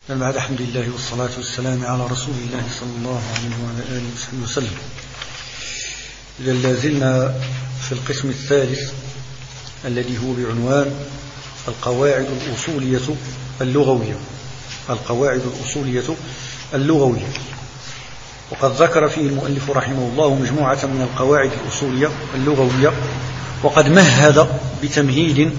بعد الحمد لله والصلاة والسلام على رسول الله صلى الله عليه وعلى آله وصحبه وسلم. إذا لازلنا في القسم الثالث الذي هو بعنوان القواعد الأصولية اللغوية. القواعد الأصولية اللغوية، وقد ذكر فيه المؤلف رحمه الله مجموعة من القواعد الأصولية اللغوية، وقد مهد بتمهيد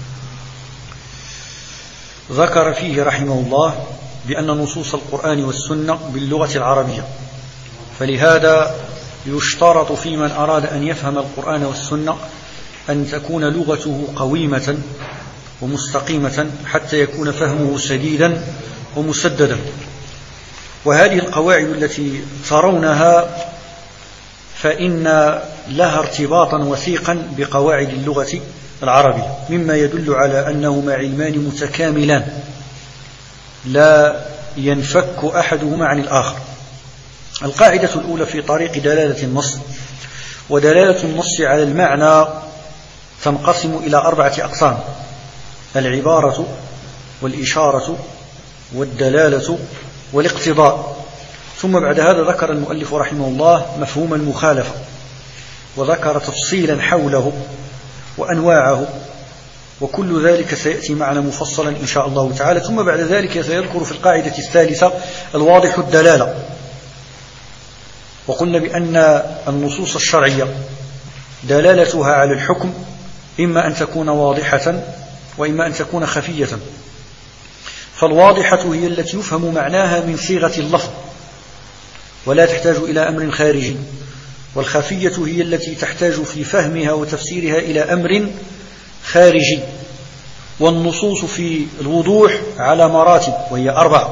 ذكر فيه رحمه الله بأن نصوص القرآن والسنة باللغة العربية، فلهذا يشترط في من أراد أن يفهم القرآن والسنة أن تكون لغته قويمة ومستقيمة حتى يكون فهمه سديدا ومسددا. وهذه القواعد التي ترونها فإن لها ارتباطا وثيقا بقواعد اللغة العربية، مما يدل على أنهما علمان متكاملان لا ينفك أحدهما عن الآخر. القاعدة الأولى في طريق دلالة النص، ودلالة النص على المعنى تنقسم إلى 4 أقسام: العبارة والإشارة والدلالة والاقتضاء. ثم بعد هذا ذكر المؤلف رحمه الله مفهوم المخالفة، وذكر تفصيلا حوله وأنواعه، وكل ذلك سيأتي معنا مفصلا إن شاء الله تعالى. ثم بعد ذلك سيذكر في القاعدة الثالثة الواضح الدلالة. وقلنا بأن النصوص الشرعية دلالتها على الحكم إما أن تكون واضحة وإما أن تكون خفية. فالواضحة هي التي يفهم معناها من صيغة اللفظ ولا تحتاج إلى أمر خارجي، والخفية هي التي تحتاج في فهمها وتفسيرها إلى أمر خارجي. والنصوص في الوضوح على مراتب، وهي 4: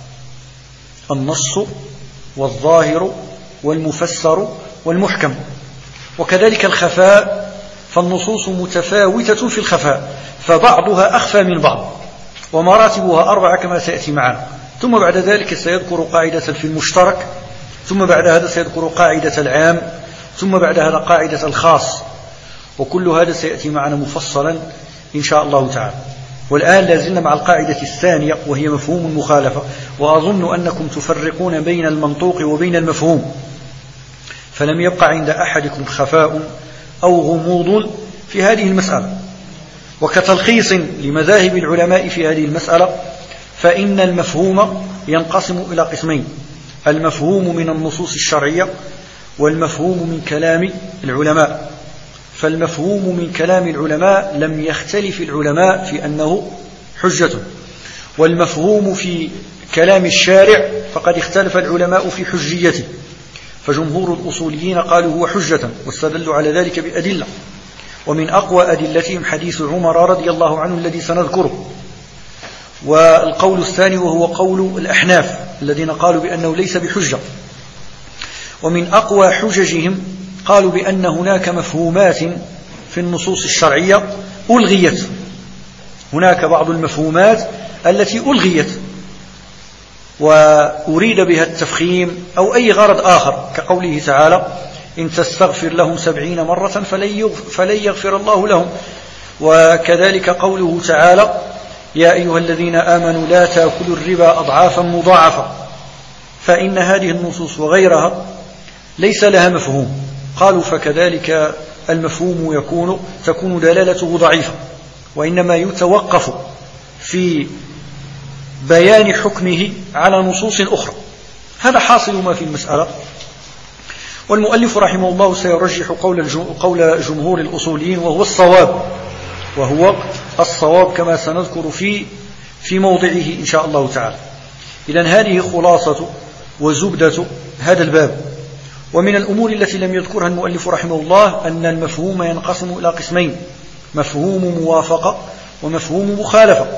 النص والظاهر والمفسر والمحكم. وكذلك الخفاء، فالنصوص متفاوتة في الخفاء، فبعضها أخفى من بعض، ومراتبها 4 كما سيأتي معنا. ثم بعد ذلك سيذكر قاعدة في المشترك، ثم بعد هذا سيذكر قاعدة العام، ثم بعد هذا قاعدة الخاص، وكل هذا سيأتي معنا مفصلا إن شاء الله تعالى. والآن لازلنا مع القاعدة الثانية، وهي مفهوم المخالفة. وأظن أنكم تفرقون بين المنطوق وبين المفهوم، فلم يبقى عند أحدكم خفاء أو غموض في هذه المسألة. وكتلخيص لمذاهب العلماء في هذه المسألة، فإن المفهوم ينقسم إلى قسمين: المفهوم من النصوص الشرعية، والمفهوم من كلام العلماء. فالمفهوم من كلام العلماء لم يختلف العلماء في أنه حجة، والمفهوم في كلام الشارع فقد اختلف العلماء في حجيته. فجمهور الأصوليين قالوا هو حجة، واستدلوا على ذلك بأدلة، ومن أقوى أدلتهم حديث عمر رضي الله عنه الذي سنذكره. والقول الثاني وهو قول الأحناف الذين قالوا بأنه ليس بحجة. ومن أقوى حججهم قالوا بأن هناك مفهومات في النصوص الشرعية ألغيت. هناك بعض المفهومات التي ألغيت وأريد بها التفخيم أو أي غرض آخر، كقوله تعالى: إن تستغفر لهم 70 مرة فلن يغفر الله لهم. وكذلك قوله تعالى: يا أيها الذين آمنوا لا تأكلوا الربا أضعافا مضاعفة. فإن هذه النصوص وغيرها ليس لها مفهوم. قالوا فكذلك المفهوم تكون دلالته ضعيفة، وإنما يتوقف في بيان حكمه على نصوص أخرى. هذا حاصل ما في المسألة. والمؤلف رحمه الله سيرجح قول جمهور الأصوليين، وهو الصواب كما سنذكر في موضعه إن شاء الله تعالى. إذن هذه خلاصة وزبدة هذا الباب. ومن الأمور التي لم يذكرها المؤلف رحمه الله أن المفهوم ينقسم إلى قسمين: مفهوم موافقة ومفهوم مخالفة.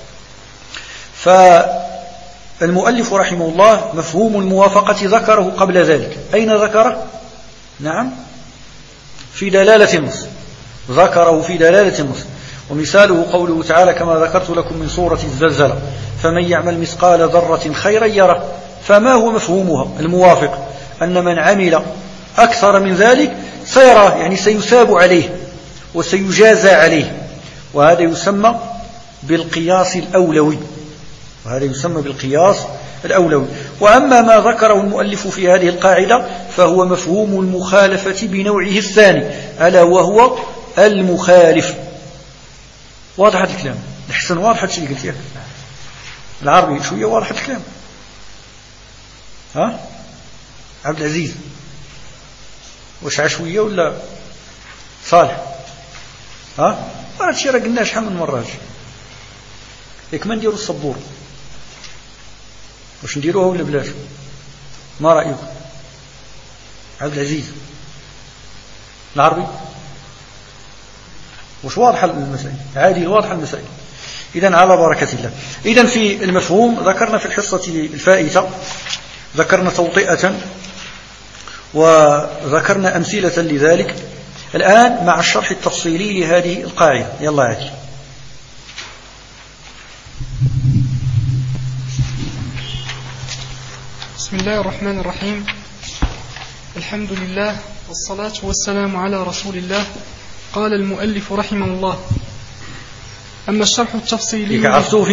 فالمؤلف رحمه الله مفهوم الموافقة ذكره قبل ذلك. أين ذكره؟ نعم، في دلالة النص، ذكره في دلالة النص. ومثاله قوله تعالى كما ذكرت لكم من سورة الزلزلة: فمن يعمل مثقال ذرة خيرا يره. فما هو مفهومها الموافق؟ أن من عمل أكثر من ذلك سيراه، يعني سيثاب عليه وسيجازى عليه. وهذا يسمى بالقياس الأولوي. وهذا يسمى بالقياس الأولوي. وأما ما ذكره المؤلف في هذه القاعدة فهو مفهوم المخالفة بنوعه الثاني، ألا وهو المخالف. واضح هذا الكلام؟ الحسن واضح هذا الشيء اللي قلت لك؟ العربي شوية واضح هذا الكلام؟ ها عبد العزيز واش عشوية ولا صالح؟ ها هذا الشيء راه قلناه شحال من مرة. ياك ما نديروا الصبور، واش نديروها ولا بلاش؟ ما رأيك عبد العزيز؟ العربي واش واضحة المسائل؟ عادي واضحة المسائل. إذن على بركة الله. إذن في المفهوم ذكرنا في الحصة الفائتة، ذكرنا توطئة وذكرنا أمثلة لذلك. الآن مع الشرح التفصيلي لهذه القاعدة. يلا عادي. بسم الله الرحمن الرحيم. الحمد لله والصلاة والسلام على رسول الله. قال المؤلف رحمه الله: أما الشرح التفصيلي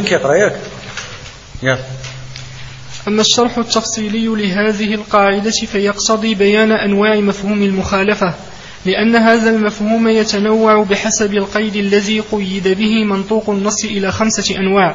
أما الشرح التفصيلي لهذه القاعدة فيقتضي بيان أنواع مفهوم المخالفة، لأن هذا المفهوم يتنوع بحسب القيد الذي قيد به منطوق النص إلى 5 أنواع.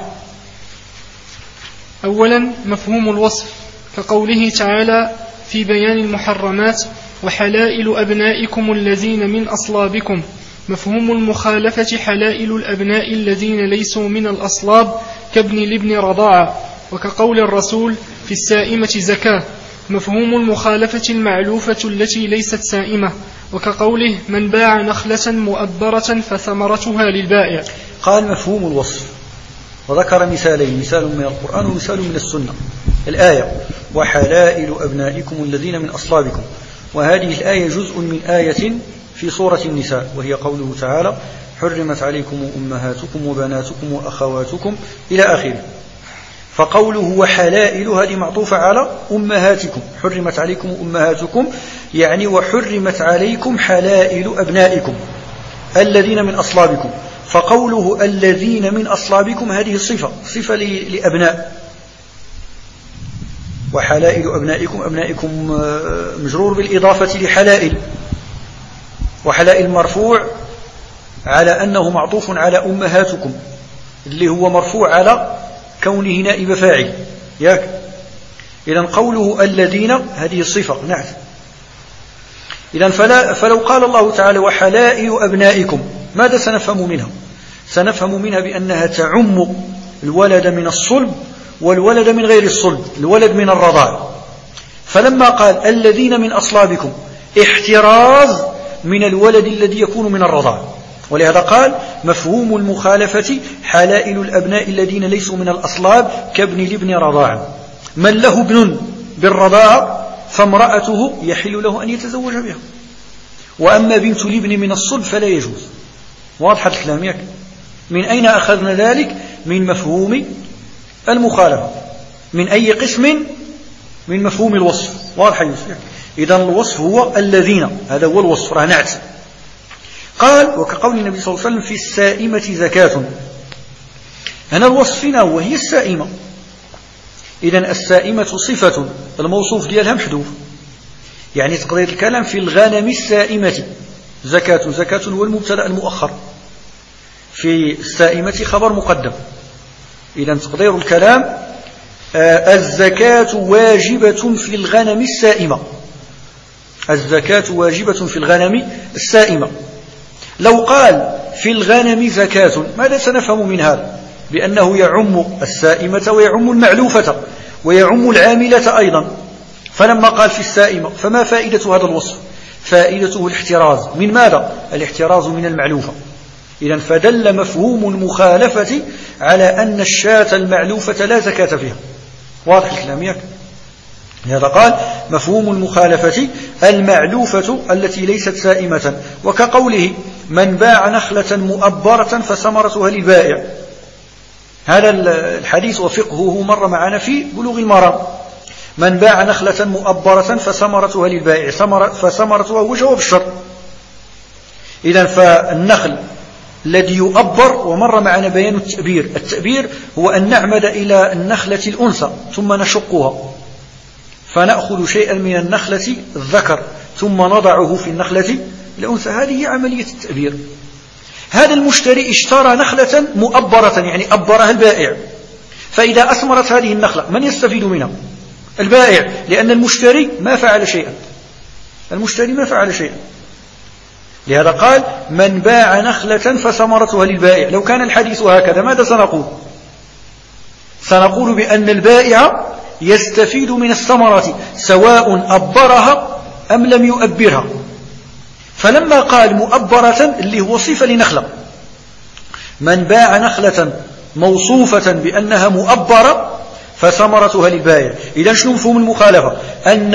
أولا مفهوم الوصف، كقوله تعالى في بيان المحرمات: وحلائل أبنائكم الذين من أصلابكم. مفهوم المخالفة حلائل الأبناء الذين ليسوا من الأصلاب كابن لابن رضاعة، وكقول الرسول في السائمة زكاة. مفهوم المخالفة المعلوفة التي ليست سائمة، وكقوله من باع نخلة مؤبرة فثمرتها للبائع. قال مفهوم الوصف، وذكر مثالين، مثال من القرآن ومثال من السنة. الآية وحلائل أبنائكم الذين من أصلابكم، وهذه الآية جزء من آية في سورة النساء، وهي قوله تعالى حرمت عليكم أمهاتكم وبناتكم وأخواتكم إلى آخره. فقوله وحلائل هذه معطوفة على أمهاتكم، حرمت عليكم أمهاتكم يعني وحرمت عليكم حلائل أبنائكم الذين من أصلابكم. فقوله الذين من أصلابكم هذه صفة لأبناء، وحلائل أبنائكم، أبنائكم مجرور بالإضافة لحلائل، وحلائل مرفوع على أنه معطوف على أمهاتكم اللي هو مرفوع على كونه نائب فاعل. ياك إذن قوله الذين هذه الصفة نعت. إذن فلو قال الله تعالى وحلائل أبنائكم ماذا سنفهم منها؟ سنفهم منها بأنها تعم الولد من الصلب والولد من غير الصلب، الولد من الرضاع. فلما قال الذين من أصلابكم احتراز من الولد الذي يكون من الرضاع، ولهذا قال مفهوم المخالفة حلائل الأبناء الذين ليسوا من الأصلاب كابن لابن رضاع. من له ابن بالرضاع فامرأته يحل له أن يتزوج بها، وأما بنت الابن من الصلب فلا يجوز. واضح الكلام ياك؟ من أين أخذنا ذلك؟ من مفهوم المخالفة. من أي قسم؟ من مفهوم الوصف. واضح يوسف؟ إذن الوصف هو الذين، هذا هو الوصف، راه نعت. قال وكقول النبي صلى الله عليه وسلم في السائمة زكاة. هنا الوصف فينا وهي السائمة. إذن السائمة صفة الموصوف ديالها محذوف، يعني تقدير الكلام في الغنم السائمة زكاة. زكاة هو المبتدأ المؤخر، في السائمة خبر مقدم. إذن تقدير الكلام الزكاة واجبة في الغنم السائمة. الزكاة واجبة في الغنم السائمة. لو قال في الغنم زكاة ماذا سنفهم من هذا؟ بأنه يعم السائمة ويعم المعلوفة ويعم العاملة أيضا. فلما قال في السائمة فما فائدة هذا الوصف؟ فائدته الاحتراز من ماذا؟ الاحتراز من المعلوفة. إذن فدل مفهوم المخالفة على أن الشاة المعلوفة لا زكاة فيها. واضح الكلام ياك؟ لهذا قال مفهوم المخالفة المعلوفة التي ليست سائمة، وكقوله من باع نخلة مؤبرة فثمرتها للبائع. هذا الحديث وفقهه مر معنا في بلوغ المرام. من باع نخلة مؤبرة فثمرتها للبائع، فثمرتها هو جواب الشر. إذن فالنخل الذي يؤبر، ومر معنا بيان التأبير. التأبير هو أن نعمد إلى النخلة الأنثى ثم نشقها فنأخذ شيئا من النخلة الذكر ثم نضعه في النخلة الأنثى. هذه هي عملية التأبير. هذا المشتري اشترى نخلة مؤبرة، يعني أبرها البائع، فإذا أثمرت هذه النخلة من يستفيد منها؟ البائع، لأن المشتري ما فعل شيئا. المشتري ما فعل شيئا. لهذا قال من باع نخلة فثمرتها للبائع. لو كان الحديث هكذا ماذا سنقول؟ سنقول بأن البائع يستفيد من الثمرة سواء أبرها أم لم يؤبرها. فلما قال مؤبرة اللي هو صفة لنخلة، من باع نخلة موصوفة بأنها مؤبرة فثمرتها للبائع. إذا شنو مفهوم المخالفة؟ أن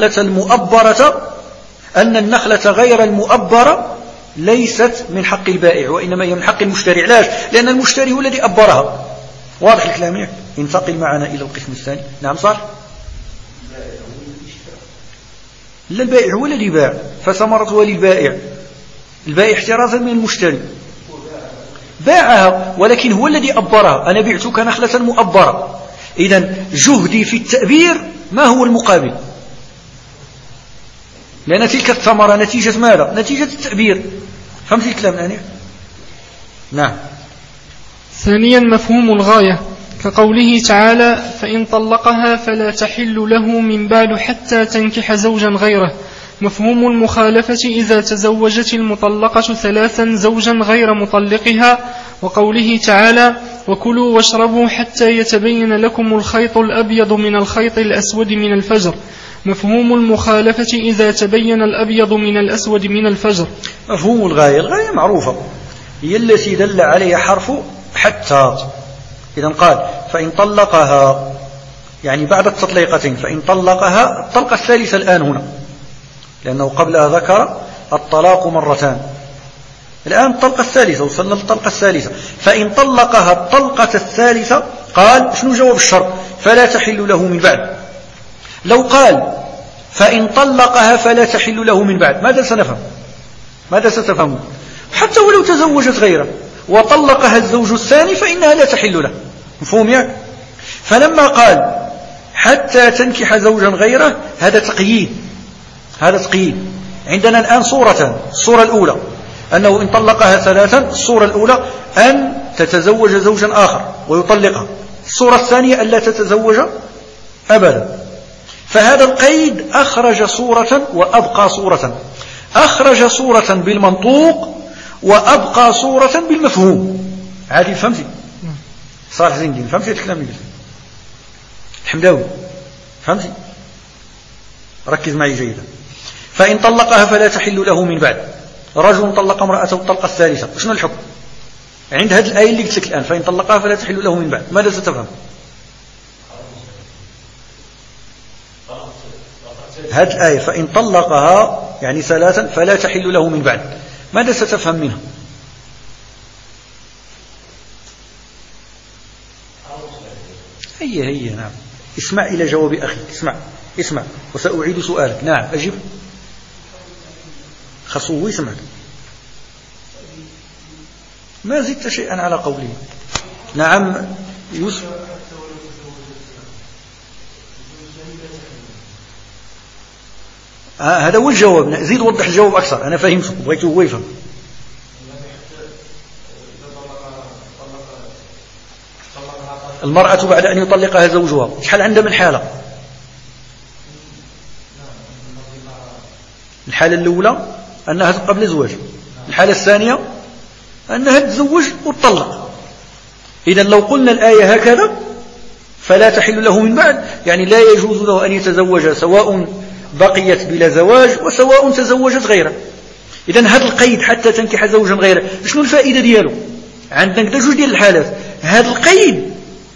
النخلة غير المؤبرة ليست من حق البائع، وإنما هي من حق المشتري. علاش؟ لأن المشتري هو الذي أبرها. واضح الكلام؟ انتقل معنا إلى القسم الثاني. نعم صح؟ لا، البائع هو الذي باع فثمرتها للبائع. البائع احترازا من المشتري باعها، ولكن هو الذي أبرها. أنا بعتك نخلة مؤبرة، إذن جهدي في التأبير ما هو المقابل؟ لأن تلك الثمرة نتيجة ماذا؟ نتيجة التأبير. فهمت الكلام الآن؟ نعم. ثانيا مفهوم الغاية، كقوله تعالى فإن طلقها فلا تحل له من بعد حتى تنكح زوجا غيره. مفهوم المخالفة إذا تزوجت المطلقة ثلاثا زوجا غير مطلقها، وقوله تعالى وكلوا واشربوا حتى يتبين لكم الخيط الأبيض من الخيط الأسود من الفجر. مفهوم المخالفة إذا تبين الأبيض من الأسود من الفجر. مفهوم الغاية معروفة، هي التي دل عليها حرف حتى. إذا قال فإن طلقها، يعني بعد التطليقتين، فإن طلقها الطلقة الثالثة الآن هنا، لأنه قبلها ذكر الطلاق مرتان، الآن الطلقة الثالثة، وصلنا للطلقة الثالثة. فإن طلقها الطلقة الثالثة قال شنو جواب الشرط؟ فلا تحل له من بعد. لو قال فإن طلقها فلا تحل له من بعد، ماذا سنفهم؟ ماذا ستفهمون؟ حتى ولو تزوجت غيره وطلقها الزوج الثاني فإنها لا تحل له. مفهوم يعني؟ فلما قال حتى تنكح زوجا غيره هذا تقييد. عندنا الآن صورتان. الصورة الأولى أنه إن طلقها ثلاثا، الصورة الأولى أن تتزوج زوجا آخر ويطلقها، الصورة الثانية أن لا تتزوج أبدا. فهذا القيد أخرج صورة وأبقى صورة، أخرج صورة بالمنطوق وأبقى صورة بالمفهوم. عادي فهمتي؟ صالح زين الدين فهمتي الكلام؟ الحمداوي فهمتي؟ ركز معي جيدا. فإن طلقها فلا تحل له من بعد. رجل طلق امرأته الطلقة الثالثة، شنو الحكم عند هذه الآية اللي قلت لك الآن؟ فإن طلقها فلا تحل له من بعد، ماذا ستفهم؟ هذه الآية فإن طلقها يعني ثلاثا فلا تحل له من بعد، ماذا ستفهم منها؟ هي نعم. اسمع إلى جواب أخي، اسمع وسأعيد سؤالك. نعم أجب. خصوه سمعك، ما زدت شيئا على قوله. نعم يوسف. هذا هو الجواب. زيد وضح الجواب أكثر، أنا فهمته بغيته هو يفهم. المرأة بعد أن يطلقها زوجها شحال عندها من حالة؟ الحالة الأولى أنها قبل زواج، الحالة الثانية أنها تزوج وتطلق. إذن لو قلنا الآية هكذا فلا تحل له من بعد، يعني لا يجوز له أن يتزوج سواء بقيت بلا زواج وسواء تزوجت غيره. إذن هذا القيد حتى تنكح زوجا غيره شنو الفائدة دياله؟ عندنا جوج ديال الحالات. هذا القيد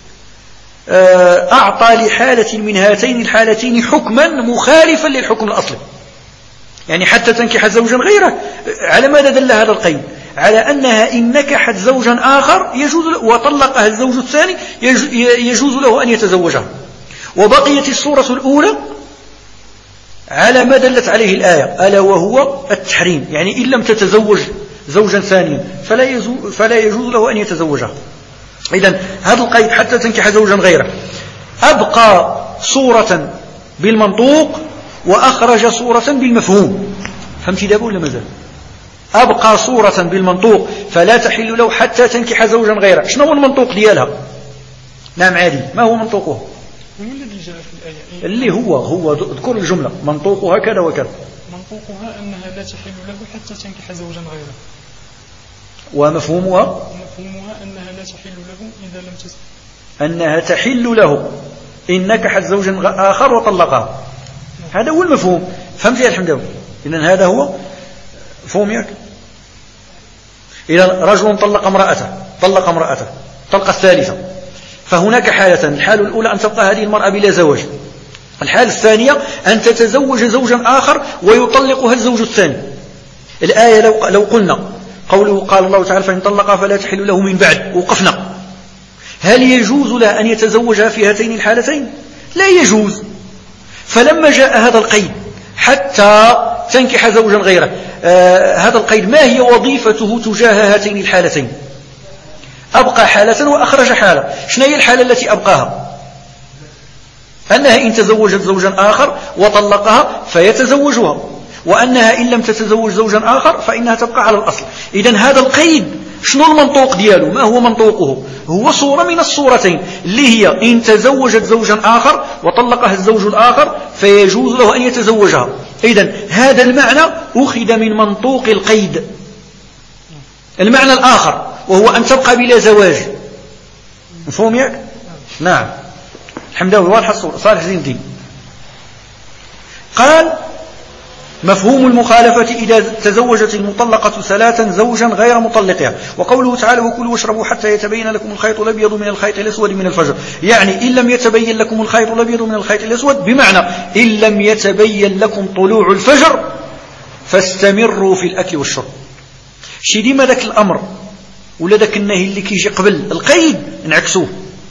أعطى لحالة من هاتين الحالتين حكما مخالفا للحكم الأصلي، يعني حتى تنكح زوجا غيره. على ماذا دل هذا القيد؟ على أنها إن نكحت زوجا آخر يجوز وطلقها الزوج الثاني يجوز له أن يتزوجها. وبقيت الصورة الأولى على ما دلت عليه الآية، ألا وهو التحريم، يعني إن لم تتزوج زوجا ثانيا فلا يجوز له أن يتزوجها. إذن هذا القيد حتى تنكح زوجا غيره أبقى صورة بالمنطوق وأخرج صورة بالمفهوم. فهمتي دابا ولا مازال؟ أبقى صورة بالمنطوق فلا تحل له حتى تنكح زوجا غيره. شنو هو المنطوق ديالها؟ نعم عادي، ما هو منطوقه؟ اللي هو اذكر الجملة منطوقها كذا وكذا. منطوقها أنها لا تحل له حتى تنكح زوجا غيره. ومفهومها أنها لا تحل له إذا لم تزوج. أنها تحل له إن نكحت زوجا آخر وطلقها. هذا هو المفهوم. فهمت يا الحمد لله؟ إذن هذا هو مفهوم ياك. إذا رجل طلق امرأته طلقة الثالثة، فهناك حالتان: الحالة الأولى أن تبقى هذه المرأة بلا زواج، الحالة الثانية أن تتزوج زوجا آخر ويطلقها الزوج الثاني. الآية لو قلنا قوله قال الله تعالى فإن طلقها فلا تحل له من بعد، وقفنا، هل يجوز له أن يتزوجها في هاتين الحالتين؟ لا يجوز. فلما جاء هذا القيد حتى تنكح زوجا غيره، هذا القيد ما هي وظيفته تجاه هاتين الحالتين؟ أبقى حالة وأخرج حالة. شنو هي الحالة التي أبقاها؟ أنها إن تزوجت زوجا آخر وطلقها فيتزوجها، وأنها إن لم تتزوج زوجا آخر فإنها تبقى على الأصل. إذن هذا القيد شنو المنطوق دياله؟ ما هو منطوقه؟ هو صورة من الصورتين اللي هي إن تزوجت زوجا آخر وطلقها الزوج الآخر فيجوز له أن يتزوجها. إذن هذا المعنى أخذ من منطوق القيد. المعنى الآخر وهو أن تبقى بلا زواج. مفهوم ياك؟ نعم. الحمداوي واضح الصورة. صالح زين الدين قال مفهوم المخالفة إذا تزوجت المطلقة ثلاثا زوجا غير مطلقها. وقوله تعالى وكلوا واشربوا حتى يتبين لكم الخيط الأبيض من الخيط الأسود من الفجر، يعني إن لم يتبين لكم الخيط الأبيض من الخيط الأسود، بمعنى إن لم يتبين لكم طلوع الفجر فاستمروا في الأكل والشرب. شي ديما ذاك الأمر ولا ذاك النهي اللي كيجي قبل القيد نعكسوه.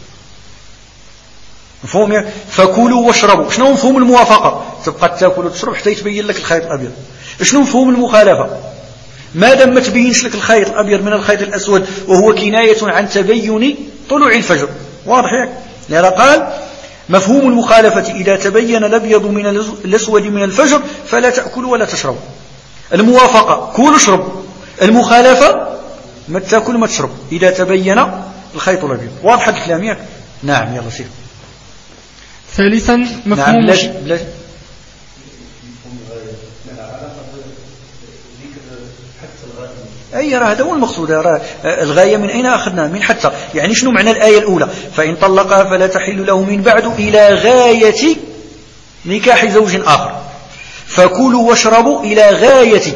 مفهوم يا؟ فكلوا واشربوا. شنو مفهوم الموافقة؟ تبقى تاكل وتشرب حتى يتبين لك الخيط الأبيض. شنو مفهوم المخالفة؟ ما دام ما تبينش لك الخيط الأبيض من الخيط الأسود وهو كناية عن تبين طلوع الفجر. واضح ياك؟ لهذا قال مفهوم المخالفة إذا تبين الأبيض من الأسود من الفجر فلا تأكلوا ولا تشربوا. الموافقة كل اشرب، المخالفة ما تاكل ما تشرب إذا تبين الخيط الأبيض. واضح الكلام ياك؟ نعم. يلا سير. ثالثا مفهوم نعم. أي راه هذا هو المقصود. الغاية من أين أخذنا؟ من حتى. يعني شنو معنى الآية الأولى؟ فإن طلقها فلا تحل له من بعد إلى غاية نكاح زوج آخر. فكلوا واشربوا إلى غاية.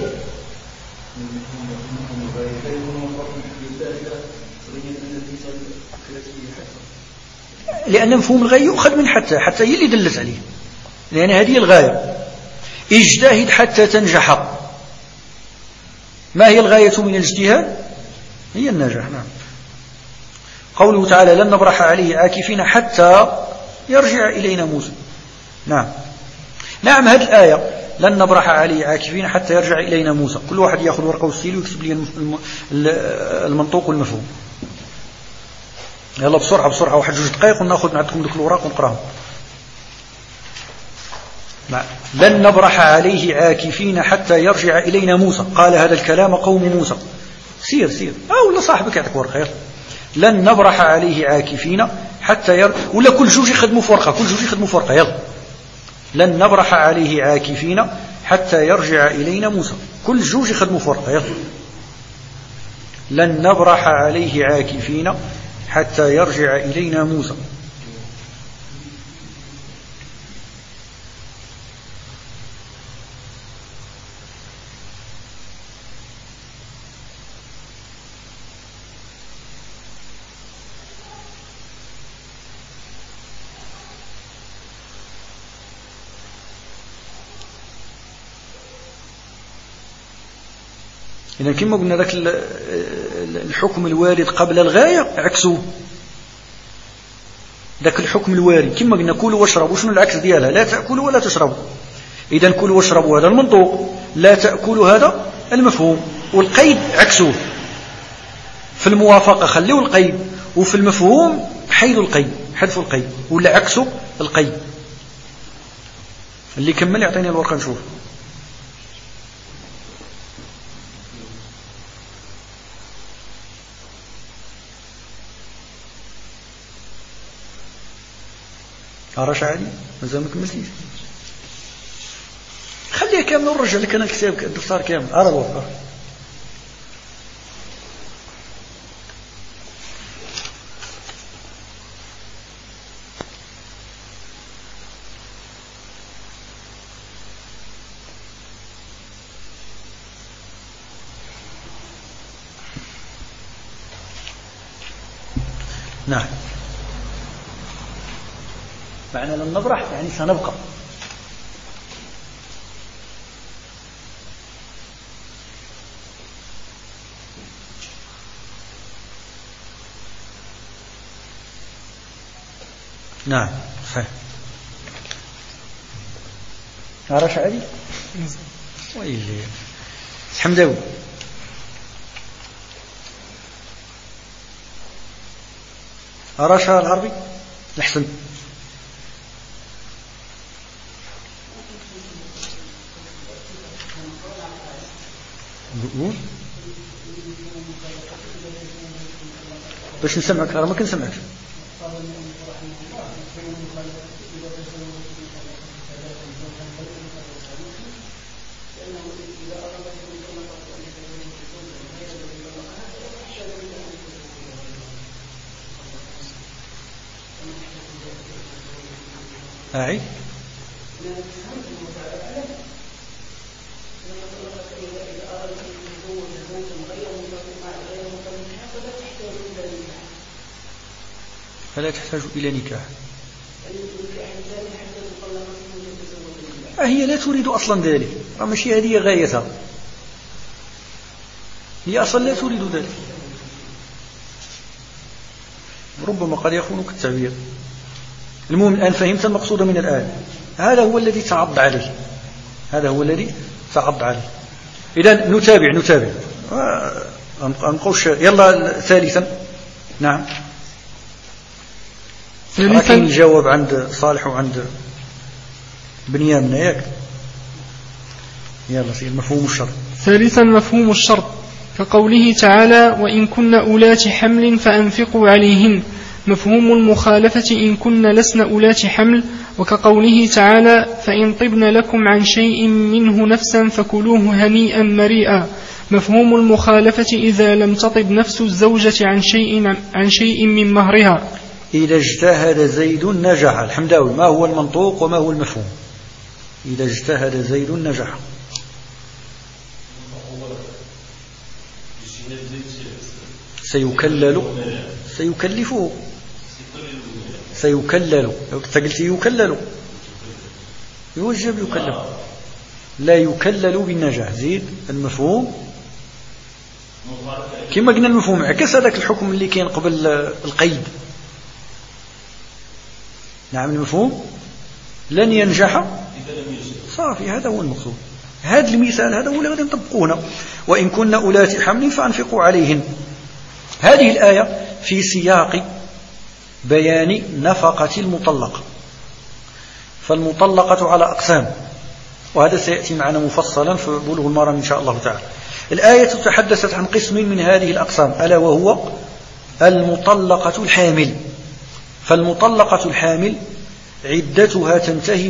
لأن مفهوم الغاية يؤخذ من حتى هي اللي دلت عليه، لأن هذه الغاية. اجتهد حتى تنجح. ما هي الغاية من الاجتهاد؟ هي النجاح. نعم. قوله تعالى لن نبرح عليه عاكفين حتى يرجع إلينا موسى. نعم هذه الآية لن نبرح عليه عاكفين حتى يرجع إلينا موسى. كل واحد يأخذ ورقة وستيل ويكتب لي المنطوق والمفهوم. يلا بسرعة واحد 2 دقائق ونأخذ عندكم ذوك الوراق ونقراهم. لن نبرح عليه عاكفين حتى يرجع إلينا موسى. قال هذا الكلام قوم موسى. سير ولا صاحبك يعطيك ورقة. يلا لن نبرح عليه عاكفين حتى ولا كل جوج يخدموا في ورقة. يلا لن نبرح عليه عاكفين حتى يرجع إلينا موسى. كل جوج يخدموا في ورقة. يلا لن نبرح عليه عاكفين حتى يرجع إلينا موسى. إذا كما قلنا ذاك الحكم الوارد قبل الغاية عكسوه. ذاك الحكم الوارد كما قلنا كلوا واشربوا، شنو العكس ديالها؟ لا تأكلوا ولا تشربوا. إذا كلوا واشربوا هذا المنطوق، لا تأكلوا هذا المفهوم، والقيد عكسوه. في الموافقة خليوا القيد، وفي المفهوم حيدوا القيد، حذفوا القيد ولا عكسوا القيد. اللي كمل يعطيني الورقة نشوف. أراش عادي مازال ما كملتيش، خليها كامل ونرجع لك أنا الكتاب الدفتر كامل. أرى الورقة. نعم، معنى لن نبرح يعني سنبقى. نعم صحيح. عرش عادي ويلي حمداوي. أراشها العربي الحسن. باش نسمعك، راه ما كنسمعكش. أعيد. فلا تحتاج إلى نكاح. هي لا تريد أصلا ذلك، ماشي هذه غايتها، هي أصلا لا تريد ذلك. ربما قد يخونك التعبير. المهم الآن فهمت المقصود من الآية. هذا هو الذي تعض عليه، هذا هو الذي تعض عليه. إذن نتابع أنقوش. يلا ثالثا. نعم ثالثا الجواب عند صالح وعند بنيامين ياك. يلا سير مفهوم الشرط. ثالثا مفهوم الشرط كقوله تعالى وإن كن أولات حمل فأنفقوا عليهن، مفهوم المخالفة إن كن لسن أولات حمل، وكقوله تعالى فإن طبن لكم عن شيء منه نفسا فكلوه هنيئا مريئا، مفهوم المخالفة إذا لم تطب نفس الزوجة عن شيء من مهرها. إذا اجتهد زيد نجح. الحمداوي ما هو المنطوق وما هو المفهوم؟ إذا اجتهد زيد نجح. سيكلفه سيكلل. لو قلت يكلل يوجب يكلف، لا يكلل بالنجاح. زيد المفهوم كما قلنا المفهوم عكس هذاك الحكم اللي كان قبل القيد. نعم المفهوم لن ينجح صافي، هذا هو المقصود. هذا المثال هذا هو اللي غادي نطبقونه. وإن كن أولات حمل فأنفقوا عليهن. هذه الآية في سياق بيان نفقة المطلقة، فالمطلقة على أقسام، وهذا سيأتي معنا مفصلا في بلوغ المرام إن شاء الله تعالى. الآية تحدثت عن قسم من هذه الأقسام، ألا وهو المطلقة الحامل. فالمطلقة الحامل عدتها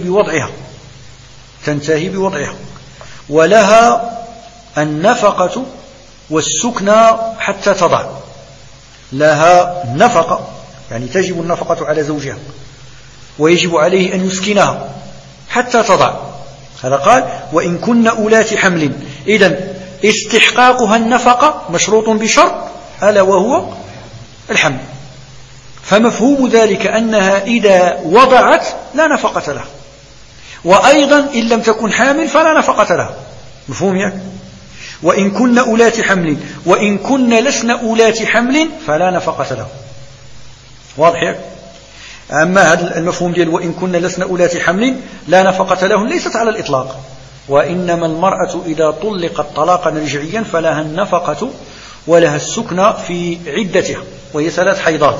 تنتهي بوضعها، ولها النفقة والسكنى حتى تضع. لها نفقة يعني تجب النفقة على زوجها، ويجب عليه أن يسكنها حتى تضع. هذا قال وإن كن أولات حمل. إذن استحقاقها النفقة مشروط بشرط، ألا وهو الحمل. فمفهوم ذلك أنها إذا وضعت لا نفقة لها، وأيضا إن لم تكن حامل فلا نفقة لها. مفهوم يعني؟ وإن كن أولات حمل وإن كن لسن أولات حمل فلا نفقة له. واضح يعني؟ أما هذا المفهوم ديال وإن كن لسن أولات حمل لا نفقة لهن ليست على الإطلاق، وإنما المرأة إذا طلقت طلاقا رجعيا فلها النفقة ولها السكنى في عدتها وهي 3 حيضات.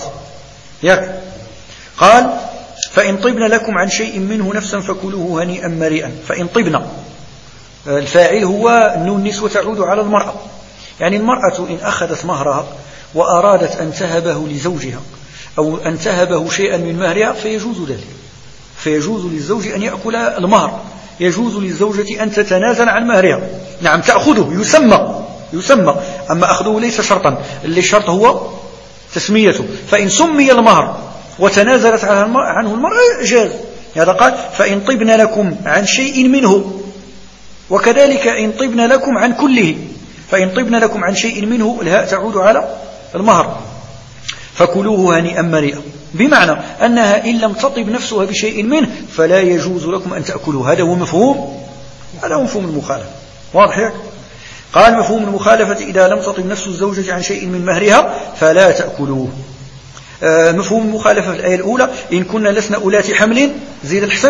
قال فإن طبن لكم عن شيء منه نفسا فكلوه هنيئا مريئا. فإن طبن، الفاعل هو النون النسوة تعود على المرأة، يعني المرأة إن أخذت مهرها وأرادت أن تهبه لزوجها أو أن تهبه شيئا من مهرها فيجوز ذلك، فيجوز للزوج أن يأكل المهر، يجوز للزوجة أن تتنازل عن مهرها. نعم تأخذه، يسمى، أما أخذه ليس شرطا، اللي الشرط هو تسميته. فإن سمي المهر وتنازلت عنه المرأة جاز. هذا قال فإن طبن لكم عن شيء منه، وكذلك إن طبن لكم عن كله. فإن طبن لكم عن شيء منه الهاء تعود على المهر، فكلوه هنيئا مريئا، بمعنى أنها إن لم تطب نفسها بشيء منه فلا يجوز لكم أن تأكلوه. هذا هو مفهوم المخالفة. واضح؟ قال مفهوم المخالفة إذا لم تطب نفس الزوجة عن شيء من مهرها فلا تأكلوه. مفهوم المخالفة في الآية الأولى إن كنا لسنا أولات حمل، زيد الحسن،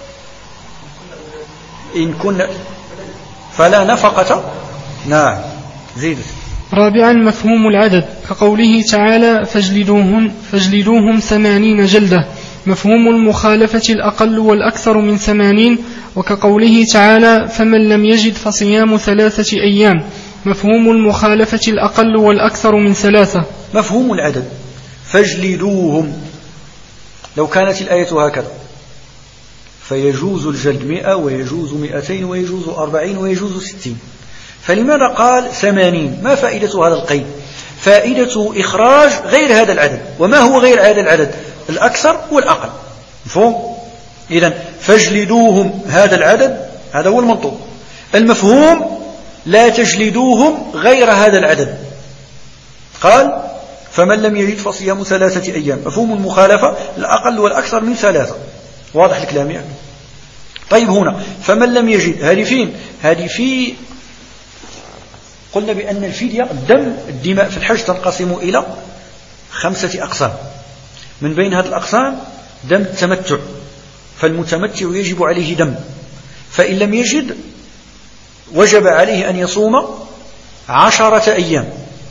إن كنا فلا نفقة. نعم زيد. رابعا مفهوم العدد كقوله تعالى فاجلدوهم 80 جلدة. مفهوم المخالفة الأقل والأكثر من 80، وكقوله تعالى فمن لم يجد فصيام 3 أيام. مفهوم المخالفة الأقل والأكثر من 3. مفهوم العدد فاجلدوهم، لو كانت الآية هكذا فيجوز الجلد 100 ويجوز 200 ويجوز 40 ويجوز 60، فلماذا قال 80؟ ما فائدة هذا القيد؟ فائدة إخراج غير هذا العدد. وما هو غير هذا العدد؟ الأكثر والأقل. مفهوم؟ إذن فاجلدوهم هذا العدد، هذا هو المنطوق. المفهوم لا تجلدوهم غير هذا العدد. قال فمن لم يجد فصيام 3 أيام. مفهوم المخالفة الأقل والأكثر من 3. واضح الكلام يعني؟ طيب هنا فمن لم يجد، هذه فين؟ هذه في قلنا بأن الفدية الدماء في الحج تنقسم إلى 5 أقسام. من بين هذه الأقسام دم التمتع، فالمتمتع يجب عليه دم، فإن لم يجد وجب عليه أن يصوم 10 أيام،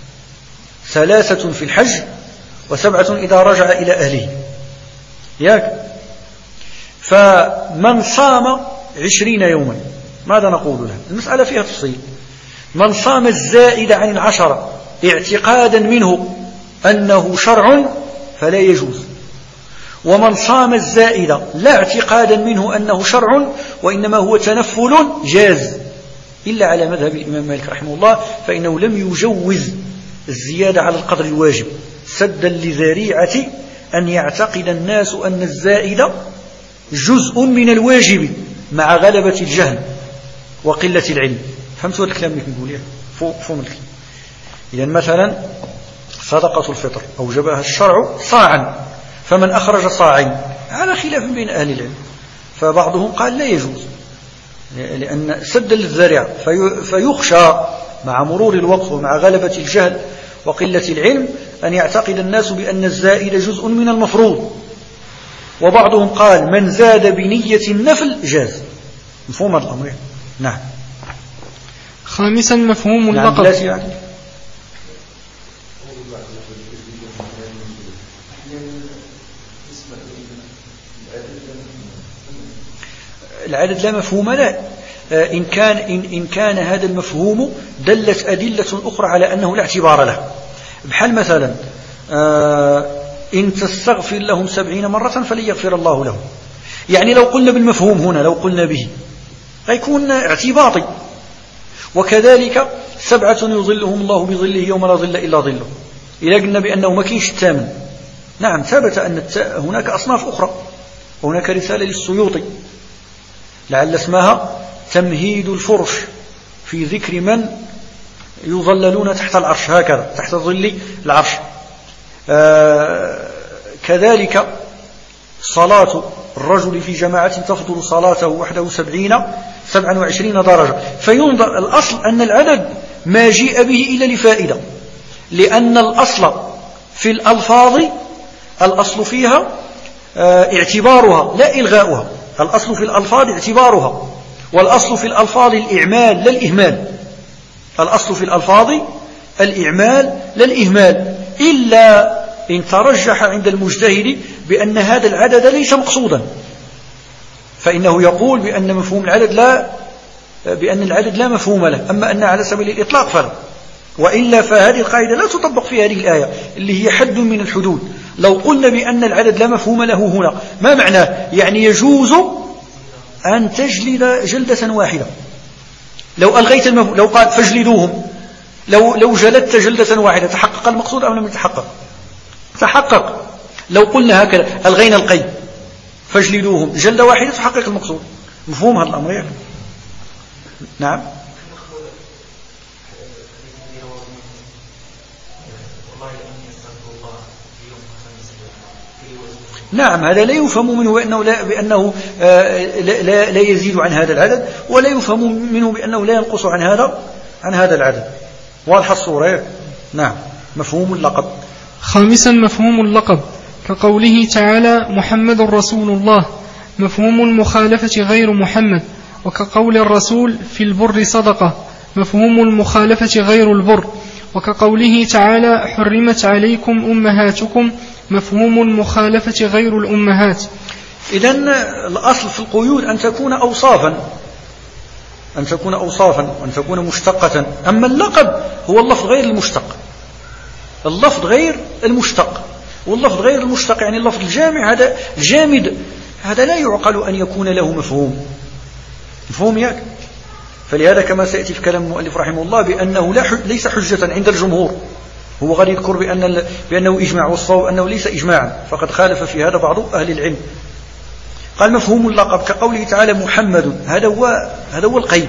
3 في الحج و7 إذا رجع إلى أهله. فمن صام 20 يوما ماذا نقول له؟ المسألة فيها تفصيل. من صام الزائد عن 10 اعتقادا منه أنه شرع فلا يجوز، ومن صام الزائد لا اعتقادا منه أنه شرع وإنما هو تنفل جاز، إلا على مذهب الإمام مالك رحمه الله، فإنه لم يجوز الزيادة على القدر الواجب سدا لذريعة أن يعتقد الناس أن الزائد جزء من الواجب مع غلبة الجهل وقلة العلم. فهمتوا هذا الكلام اللي نقول فهم الكلام. إذن مثلا صدقة الفطر أوجبها الشرع صاعا، فمن أخرج صاعين على خلاف بين أهل العلم، فبعضهم قال لا يجوز لأن سد للذريعة، فيخشى مع مرور الوقت ومع غلبة الجهل وقلة العلم أن يعتقد الناس بأن الزائد جزء من المفروض. وبعضهم قال من زاد بنية النفل جاز. مفهوم هذا الأمر؟ نعم. خامسا مفهوم اللقب. يعني العدد لا مفهوم له. إن كان هذا المفهوم دلت أدلة أخرى على أنه لا اعتبار له، بحال مثلا إن تستغفر لهم 70 مرة فلن يغفر الله لهم. يعني لو قلنا بالمفهوم هنا، لو قلنا به يكون اعتباطي. وكذلك 7 يظلهم الله بظله يوم لا ظل إلا ظله. إذا قلنا بأنه ما كاينش الثامن، نعم ثبت أن هناك أصناف أخرى. وهناك رسالة للسيوطي لعل اسمها تمهيد الفرش في ذكر من يظللون تحت العرش، هكذا تحت ظل العرش. كذلك صلاة الرجل في جماعة تفضل صلاته وحده 27 درجة. فينظر الأصل أن العدد ما جيء به إلا لفائدة، لأن الأصل في الألفاظ الأصل فيها اعتبارها لا إلغاؤها. الأصل في الألفاظ اعتبارها، والأصل في الألفاظ الإعمال لا الإهمال. الأصل في الألفاظ الإعمال لا الإهمال، إلا إن ترجح عند المجتهد بأن هذا العدد ليس مقصودا، فإنه يقول بأن مفهوم العدد بأن العدد لا مفهوم له، أما أن على سبيل الإطلاق فلا. وإلا فهذه القاعدة لا تطبق في هذه الآية اللي هي حد من الحدود. لو قلنا بأن العدد لا مفهوم له هنا، ما معناه؟ يعني يجوز أن تجلد جلدة واحدة. لو ألغيت المفهوم، لو قال فاجلدوهم، لو جلدت جلدة واحدة تحقق المقصود أو لم يتحقق؟ تحقق. لو قلنا هكذا ألغينا القيد فاجلدوهم، جلدة واحدة تحقق المقصود. مفهوم هذا الأمر يعني؟ نعم. نعم، هذا لا يفهم منه بأنه لا يزيد عن هذا العدد، ولا يفهم منه بأنه لا ينقص عن هذا العدد. واضح الصورة؟ نعم. مفهوم اللقب. خامسا مفهوم اللقب، كقوله تعالى محمد رسول الله، مفهوم المخالفة غير محمد، وكقول الرسول في البر صدقة، مفهوم المخالفة غير البر، وكقوله تعالى حرمت عليكم أمهاتكم، مفهوم المخالفة غير الأمهات. إذن الأصل في القيود أن تكون أوصافا، وأن تكون مشتقة. أما اللقب هو اللفظ غير المشتق، اللفظ غير المشتق، واللفظ غير المشتق يعني اللفظ الجامع، هذا الجامد، هذا لا يعقل أن يكون له مفهوم ياك. فلهذا كما سيأتي في كلام المؤلف رحمه الله بأنه ليس حجة عند الجمهور. هو قد يذكر بأنه إجماع، والصواب أنه ليس إجماعا، فقد خالف في هذا بعض أهل العلم. قال مفهوم اللقب كقوله تعالى محمد، هذا هو القيد،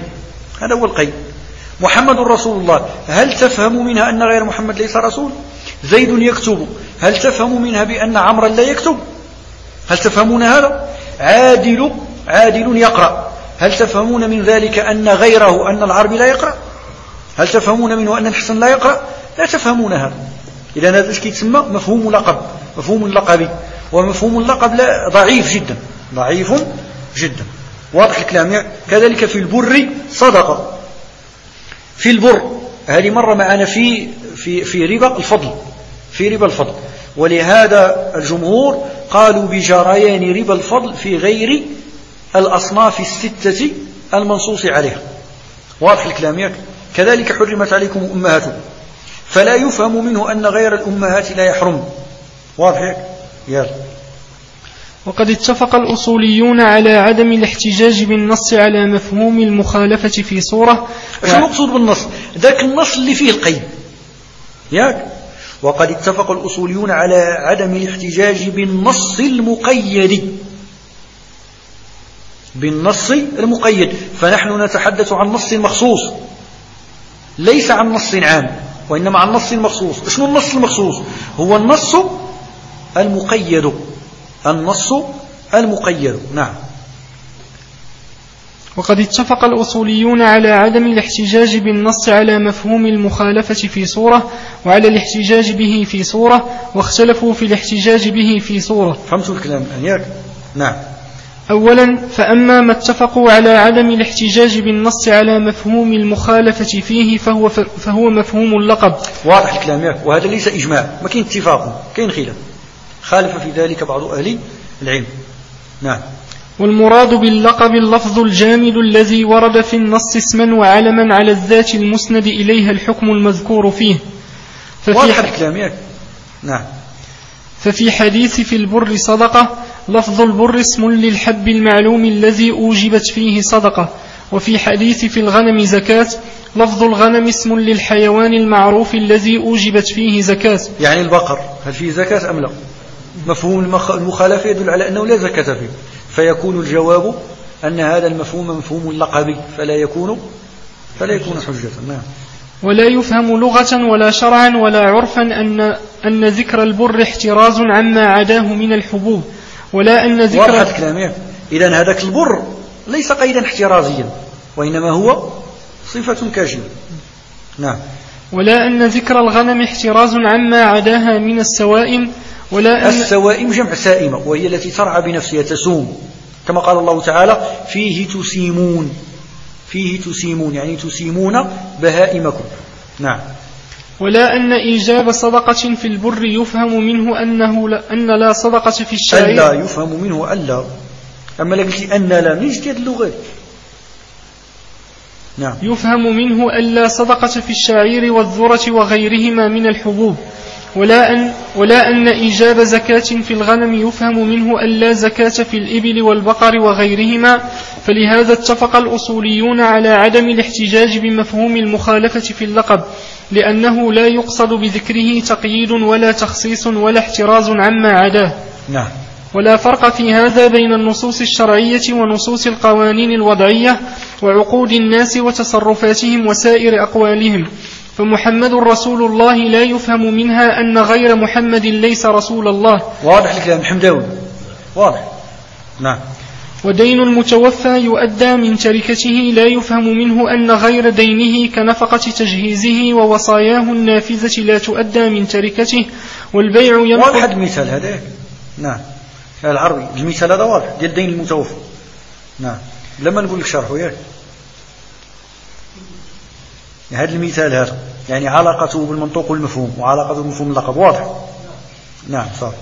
محمد رسول الله، هل تفهم منها أن غير محمد ليس رسول؟ زيد يكتب، هل تفهم منها بأن عمرا لا يكتب؟ هل تفهمون هذا؟ عادل يقرأ، هل تفهمون من ذلك أن غيره، أن العربي لا يقرأ؟ هل تفهمون منه أن الحسن لا يقرأ؟ لا تفهمون هذا. إذا هذا ايش يسمى؟ مفهوم لقب، مفهوم اللقب. ومفهوم اللقب ضعيف جدا. واضح الكلام؟ كذلك في البر صدقة، في البر هذه مرة معنا في ربا الفضل، ولهذا الجمهور قالوا بجريان ربا الفضل في غير الأصناف الستة المنصوص عليها. واضح الكلام؟ كذلك حرمت عليكم أمهاتكم، فلا يفهم منه أن غير الأمهات لا يحرم. واضح؟ يلا. وقد اتفق الأصوليون على عدم الاحتجاج بالنص على مفهوم المخالفة في صورة. شو المقصود بالنص؟ ذاك النص اللي فيه القيد ياك. وقد اتفق الأصوليون على عدم الاحتجاج بالنص المقيد، فنحن نتحدث عن نص مخصوص ليس عن نص عام، وإنما عن نص مخصوص. شنو النص المخصوص؟ هو النص المقيد. نعم. وقد اتفق الأصوليون على عدم الاحتجاج بالنص على مفهوم المخالفة في صورة، وعلى الاحتجاج به في صورة، واختلفوا في الاحتجاج به في صورة. فهمتوا الكلام الآن؟ نعم. أولا، فأما ما اتفقوا على عدم الاحتجاج بالنص على مفهوم المخالفة فيه فهو مفهوم اللقب. واضح الكلام؟ وهذا ليس إجماع، ما كاين اتفاق، كاين خلاف، خالف في ذلك بعض أهل العلم. نعم. والمراد باللقب اللفظ الجامد الذي ورد في النص اسما وعلما على الذات المسند إليها الحكم المذكور فيه. واضح الكلام؟ نعم. ففي حديث في البر صدقة، لفظ البر اسم للحب المعلوم الذي أوجبت فيه صدقة. وفي حديث في الغنم زكاة، لفظ الغنم اسم للحيوان المعروف الذي أوجبت فيه زكاة. يعني البقر هل فيه زكاة أم لا؟ مفهوم المخالفة يدل على أنه لا زكاة فيه، فيكون الجواب أن هذا المفهوم مفهوم اللقب، فلا يكون حجة. نعم. ولا يفهم لغة ولا شرعا ولا عرفا أن ذكر البر احتراز عما عداه من الحبوب، ولا أن ذكر. واضح كلامي؟ إذن هذاك البر ليس قيدا احترازيا، وإنما هو صفة كاشفة. نعم. ولا أن ذكر الغنم احتراز عما عداها من السوائم، ولا أن السوائم جمع سائمة، وهي التي ترعى بنفسها تسوم، كما قال الله تعالى فيه تسيمون، يعني تسيمون بهائمكم. نعم. ولا أن إيجاب صدقة في البر يفهم منه أن لا صدقة في الشعير. ألا يفهم منه ألا، أما لو قلت أن لا من جديد اللغة. نعم. يفهم منه ألا صدقة في الشعير والذرة وغيرهما من الحبوب. ولا أن إيجاب زكاة في الغنم يفهم منه ألا زكاة في الإبل والبقر وغيرهما. فلهذا اتفق الأصوليون على عدم الاحتجاج بمفهوم المخالفة في اللقب، لأنه لا يقصد بذكره تقييد ولا تخصيص ولا احتراز عما عداه. نعم. ولا فرق في هذا بين النصوص الشرعية ونصوص القوانين الوضعية وعقود الناس وتصرفاتهم وسائر أقوالهم. فمحمد رسول الله لا يفهم منها أن غير محمد ليس رسول الله. واضح الكلام حمداوي، واضح. نعم. ودين المتوفى يؤدى من تركته لا يفهم منه أن غير دينه كنفقة تجهيزه ووصاياه النافذة لا تؤدى من تركته. والبيع ينقل. واضح المثال هذا. نعم. العربي المثال هذا واضح ديال دين المتوفى. نعم. لما نقول لك شرحه ياك هذا المثال هذا يعني علاقته بالمنطوق والمفهوم وعلاقته بالمفهوم اللقب واضح. نعم صار.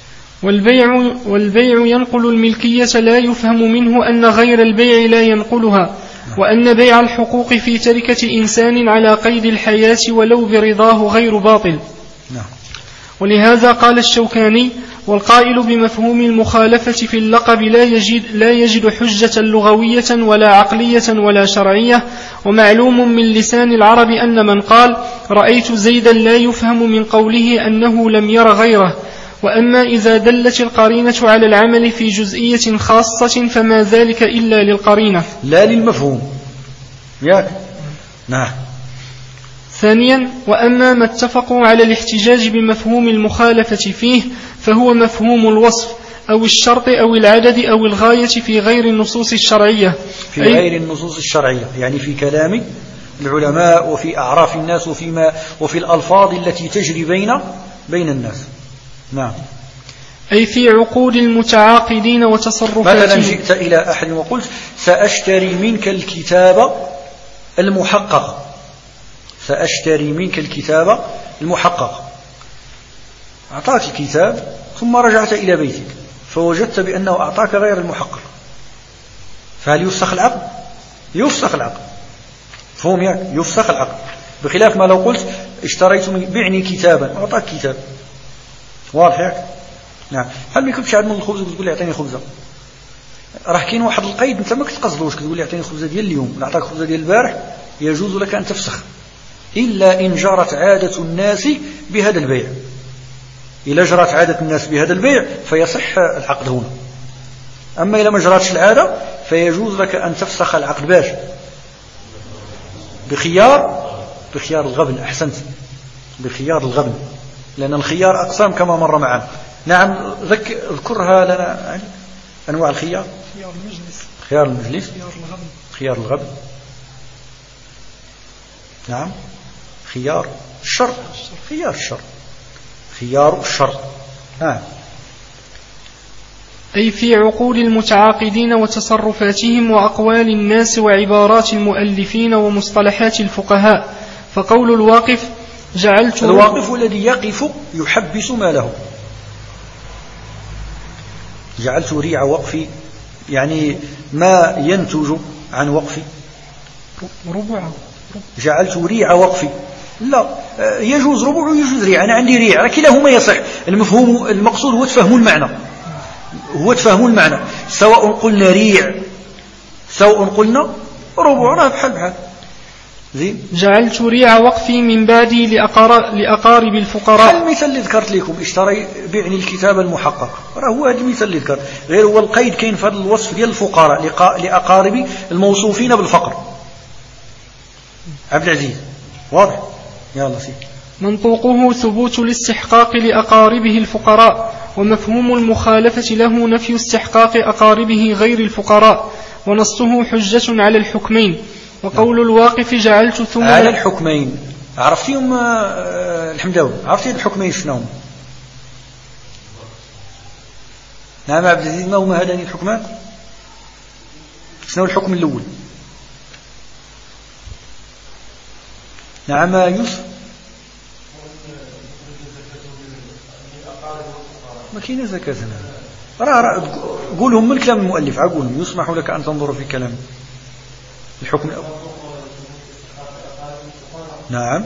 والبيع ينقل الملكية لا يفهم منه أن غير البيع لا ينقلها. وأن بيع الحقوق في تركة إنسان على قيد الحياة ولو برضاه غير باطل. نعم. ولهذا قال الشوكاني: والقائل بمفهوم المخالفة في اللقب لا يجد حجة لغوية ولا عقلية ولا شرعية. ومعلوم من لسان العرب أن من قال رأيت زيدا لا يفهم من قوله أنه لم ير غيره. وأما إذا دلت القرينة على العمل في جزئية خاصة فما ذلك إلا للقرينة لا للمفهوم. ياك. نعم. ثانيا: وأما ما اتفقوا على الاحتجاج بمفهوم المخالفة فيه فهو مفهوم الوصف أو الشرط أو العدد أو الغاية في غير النصوص الشرعية. في غير النصوص الشرعية يعني في كلام العلماء وفي أعراف الناس وفي الألفاظ التي تجري بين الناس. نعم. أي في عقود المتعاقدين وتصرفاتهم. مثلا جئت إلى أحد وقلت سأشتري منك الكتاب المحقق. سأشتري منك الكتاب المحقق. أعطاك الكتاب ثم رجعت إلى بيتك فوجدت بأنه أعطاك غير المحقق، فهل يفسخ العقد؟ يفسخ العقد. فهم ياك؟ يفسخ العقد. بخلاف ما لو قلت اشتريت بعني كتابا أعطاك كتاب. واضح ياك؟ نعم. هل ما كنتش عاد من الخبز وتقول لي اعطيني خبزة؟ راح كاين واحد القيد انت ما كتقصدوش، كتقول لي اعطيني خبزة ديال اليوم نعطاك خبزة ديال البارح، يجوز لك أن تفسخ إلا إن جرت عادة الناس بهذا البيع. إذا جرت عادة الناس بهذا البيع فيصح العقد هنا. أما إذا ما جرتش العادة فيجوز لك أن تفسخ العقد باش بخيار الغبن. أحسنت، بخيار الغبن، لأن الخيار أقسام كما مر معنا. نعم. اذكرها لنا أنواع الخيار. خيار المجلس، خيار الغبن. نعم. خيار الشر، خيار الشر، خيار الشر. أي في عقول المتعاقدين وتصرفاتهم وأقوال الناس وعبارات المؤلفين ومصطلحات الفقهاء. فقول الواقف جعلت الواقف الذي يقف يحبس ماله. جعلت ريع وقفي يعني ما ينتج عن وقفي. ربع. جعلت ريع وقفي. لا، يجوز ربع ويجوز ريع. أنا عندي ريع، كلاهما يصح. المفهوم المقصود هو تفهم المعنى. سواء قلنا ريع سواء قلنا ربع، بحال زين. جعلت ريع وقفي من بعدي لأقارب الفقراء. المثال اللي ذكرت لكم اشتري بعني الكتاب المحقق، هو هذا المثال اللي ذكرت. غير هو القيد كاين في هذا الوصف ديال الفقراء لأقارب الموصوفين بالفقر. عبد العزيز واضح؟ يلا سي. منطوقه ثبوت الاستحقاق لأقاربه الفقراء، ومفهوم المخالفة له نفي استحقاق أقاربه غير الفقراء، ونصه حجة على الحكمين. وقول الواقف جعلت ثم على الحكمين. عرفتيهم الحمداوي؟ عرفتي الحكمين شنو؟ نعم عبد العزيز، ما هما هذان الحكمان؟ شنو الحكم الأول؟ نعم يوسف. ما كاين زكاة راه قولهم من كلام المؤلف، عقولهم يسمح لك أن تنظر في كلام الحكم. نعم.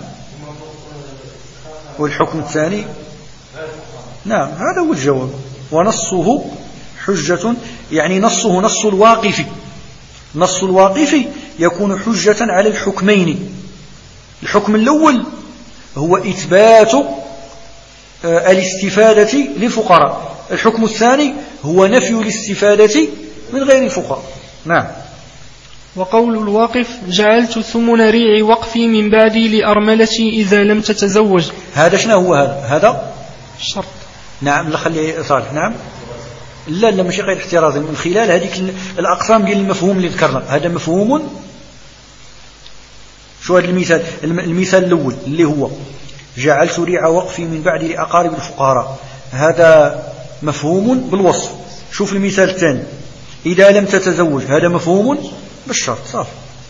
والحكم الثاني نعم هذا هو الجواب. ونصه حجة، يعني نصه نص الواقف، نص الواقف يكون حجة على الحكمين. الحكم الأول هو إثبات الاستفادة للفقراء، الحكم الثاني هو نفي الاستفادة من غير الفقراء. نعم. وقول الواقف جعلت ثمن ريع وقفي من بعدي لأرملتي إذا لم تتزوج، هذا شنو هو؟ هذا الشرط. نعم لا خليه صالح. نعم لا ماشي غير احترازي من خلال هذيك الأقسام ديال المفهوم اللي ذكرنا. هذا مفهوم. شو هذا المثال؟ المثال الأول اللي هو جعلت ريع وقفي من بعد لأقارب الفقراء، هذا مفهوم بالوصف. شوف المثال الثاني إذا لم تتزوج، هذا مفهوم بالشرط. صافي.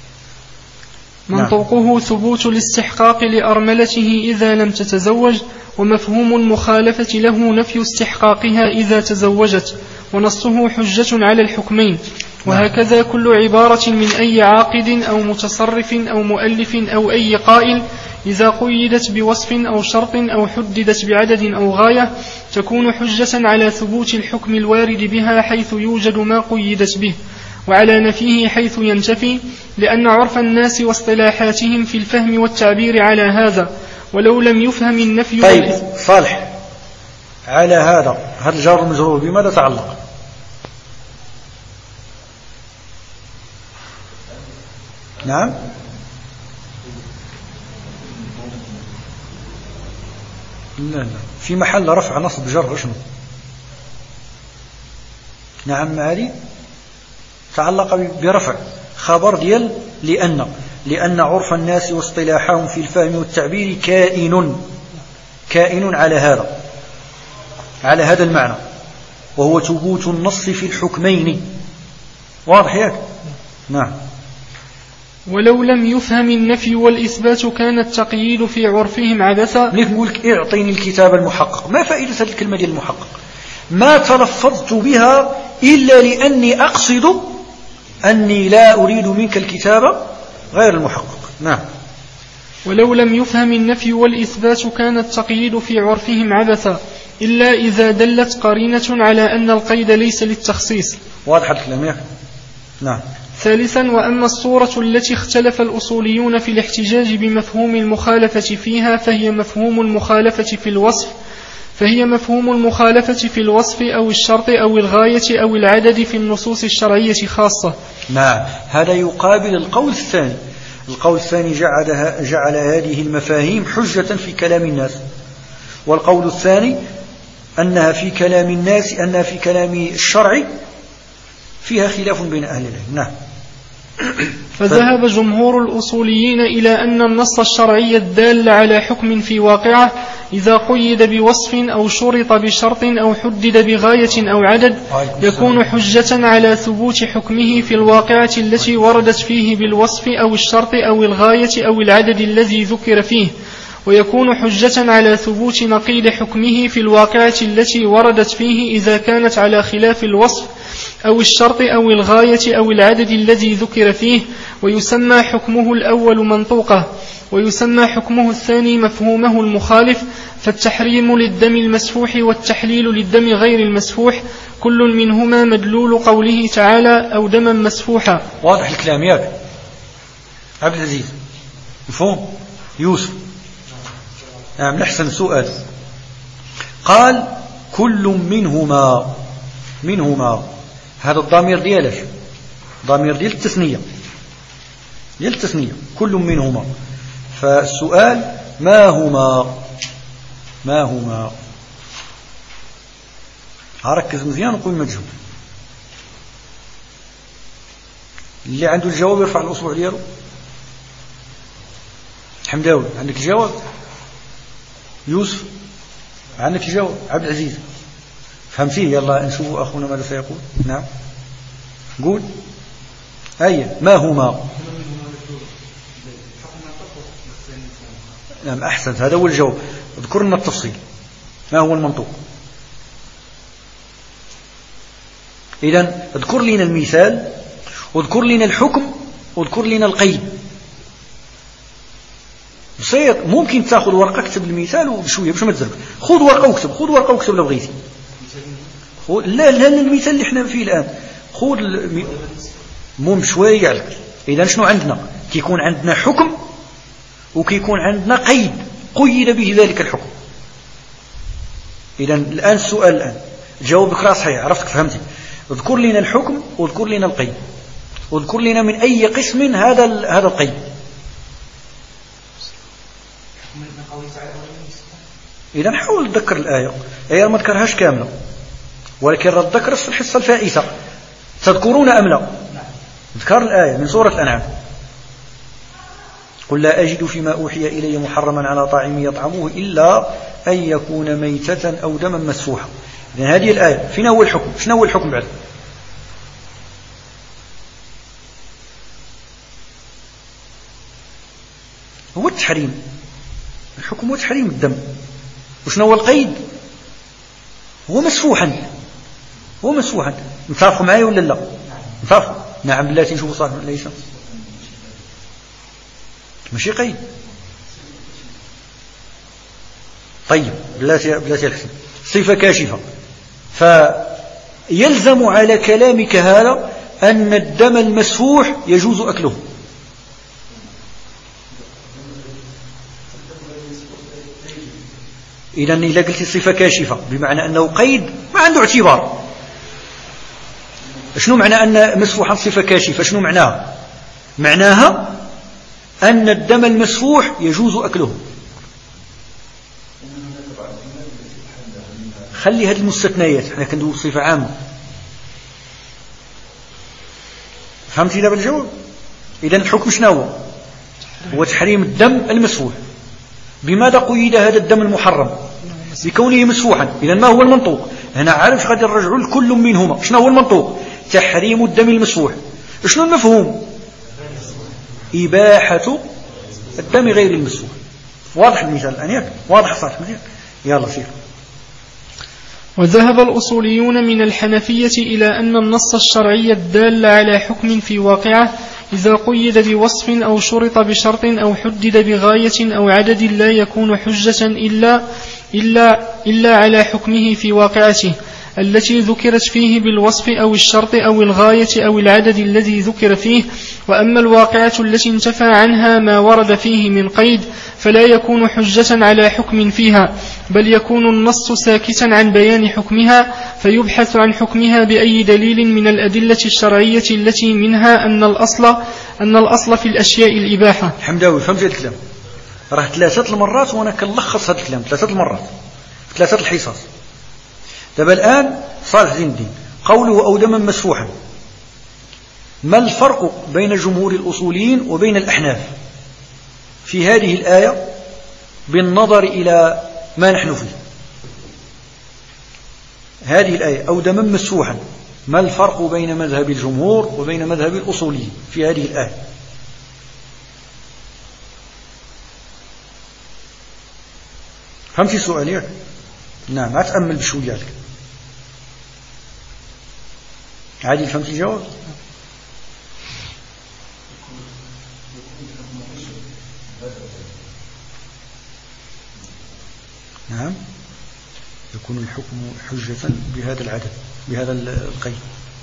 منطوقه ثبوت الاستحقاق لأرملته إذا لم تتزوج، ومفهوم المخالفة له نفي استحقاقها إذا تزوجت، ونصه حجة على الحكمين. وهكذا كل عبارة من أي عاقد أو متصرف أو مؤلف أو أي قائل إذا قيدت بوصف أو شرط أو حددت بعدد أو غاية تكون حجة على ثبوت الحكم الوارد بها حيث يوجد ما قيدت به، وعلى نفيه حيث ينتفي، لأن عرف الناس واصطلاحاتهم في الفهم والتعبير على هذا، ولو لم يفهم النفي. طيب صالح، على هذا الجار المجرور بماذا تعلق؟ نعم لا في محل رفع نصب جر شنو؟ نعم هذه تعلق برفع خبر ديال لأن عرف الناس واصطلاحهم في الفهم والتعبير كائن على هذا المعنى، وهو ثبوت النص في الحكمين. واضح ياك؟ نعم. ولو لم يفهم النفي والإثبات كان التقييد في عرفهم عبثا. نقول لك اعطيني الكتاب المحقق، ما فائدة هذه الكلمة ديال المحقق؟ ما تلفظت بها إلا لأني أقصد أني لا أريد منك الكتاب غير المحقق. نعم. ولو لم يفهم النفي والإثبات كان التقييد في عرفهم عبثا إلا إذا دلت قرينة على أن القيد ليس للتخصيص. واضح الكلام ياك؟ نعم. ثالثا، وأما الصورة التي اختلف الأصوليون في الاحتجاج بمفهوم المخالفة فيها فهي مفهوم المخالفة في الوصف أو الشرط أو الغاية أو العدد في النصوص الشرعية خاصة. نعم. هذا يقابل القول الثاني. القول الثاني جعل هذه المفاهيم حجة في كلام الناس، والقول الثاني أنها في كلام الناس، أنها في كلام الشرع فيها خلاف بين أهل العلم. نعم. فذهب جمهور الأصوليين إلى أن النص الشرعي الدال على حكم في واقعه إذا قيد بوصف أو شرط بشرط أو حدد بغاية أو عدد يكون حجة على ثبوت حكمه في الواقعة التي وردت فيه بالوصف أو الشرط أو الغاية أو العدد الذي ذكر فيه، ويكون حجة على ثبوت نقيض حكمه في الواقعة التي وردت فيه إذا كانت على خلاف الوصف أو الشرط أو الغاية أو العدد الذي ذكر فيه، ويسمى حكمه الأول منطوقة، ويسمى حكمه الثاني مفهومه المخالف. فالتحريم للدم المسفوح والتحليل للدم غير المسفوح كل منهما مدلول قوله تعالى أو دما مسفوحا. واضح الكلام ياك عبد العزيز؟ مفهوم يوسف؟ نعم. نحسن سؤال. قال كل منهما هذا الضمير ديالاش؟ ضمير ديال التثنية كل منهما. فالسؤال ما هما؟ هركز مزيان وقول مجهول. اللي عنده الجواب يرفع الأصبع ديالو. حمداوي عندك الجواب؟ يوسف عندك الجواب؟ عبد العزيز فهمتيه؟ يلا نشوف أخونا ماذا سيقول. نعم قول. ما هما؟ نعم أحسنت، هذا هو الجواب. اذكر لنا التفصيل. ما هو المنطوق؟ إذن اذكر لنا المثال واذكر لنا الحكم واذكر لنا القيد. بسيط، ممكن تاخذ ورقة اكتب المثال وبشوية باش ما تزرب. خذ ورقة واكتب لو بغيتي. لا المثال اللي احنا فيه الآن خذ شوية عليك. إذن شنو عندنا؟ كيكون عندنا حكم وكيكون عندنا قيد قيد به ذلك الحكم. إذن الآن السؤال الآن جاوبك راه صحيح، عرفتك فهمتي. اذكر لنا الحكم واذكر لنا القيد واذكر لنا من أي قسم هذا القيد. إذن حاول تذكر الآية ما تذكرهاش كاملة، ولكن راه تذكر في الحصة الفائتة. تذكرون أم لا؟ اذكر الآية من سورة الأنعام. قل لا أجد فيما أوحي إلي محرما على طاعم يطعمه إلا أن يكون ميتة أو دما مسفوحا. إذن هذه الآية فينا هو الحكم. شنو هو الحكم بعد؟ هو التحريم. الحكم هو تحريم الدم. وشنو هو القيد؟ هو مسفوحا. متفقوا معايا ولا لا؟ متفقوا؟ نعم بالله نشوفوا صالح ليس ماشي قيد. طيب بلاتي الحسن صفة كاشفة. فيلزم على كلامك هذا أن الدم المسفوح يجوز أكله. إذن إذا قلت صفة كاشفة بمعنى أنه قيد ما عنده اعتبار. شنو معنى أن مسفوحا صفة كاشفة؟ شنو معناها؟ معناها أن الدم المسفوح يجوز أكله. خلي هذه المستثنيات، احنا كندوي صفة عامة. فهمتي دابا الجواب؟ إذن الحكم شنو هو تحريم الدم المسفوح. بماذا قيد هذا الدم المحرم؟ بكونه مسفوحا. إذن ما هو المنطوق؟ هنا عارف غادي نرجعوا لكل منهما. شنو هو المنطوق؟ تحريم الدم المسفوح. شنو المفهوم؟ إباحة الدم غير المسفوح. واضح المثال الآن ياك؟ واضح صالح مزيان؟ يلا سير. وذهب الأصوليون من الحنفية إلى أن النص الشرعي الدال على حكم في واقعه إذا قيد بوصف أو شرط بشرط أو حدد بغاية أو عدد لا يكون حجة إلا على حكمه في واقعته التي ذكرت فيه بالوصف أو الشرط أو الغاية أو العدد الذي ذكر فيه. وأما الواقعة التي انتفى عنها ما ورد فيه من قيد فلا يكون حجة على حكم فيها، بل يكون النص ساكتا عن بيان حكمها، فيبحث عن حكمها بأي دليل من الأدلة الشرعية التي منها أن الأصل في الأشياء الإباحة. حمداوي فهمت الكلام؟ راه 3 المرات وأنا كنلخص هذا الكلام 3 المرات 3 الحصص. دابا الآن صالح زين الدين قوله أو دما مسفوحا، ما الفرق بين جمهور الأصوليين وبين الأحناف في هذه الآية بالنظر إلى ما نحن فيه؟ هذه الآية أو دما مسفوحا، ما الفرق بين مذهب الجمهور وبين مذهب الأصوليين في هذه الآية؟ فهمتي السؤال ياك؟ نعم أتأمل بشوية لك. عادي فهمتي الجواب؟ نعم يكون الحكم حجة بهذا العدد بهذا القيد.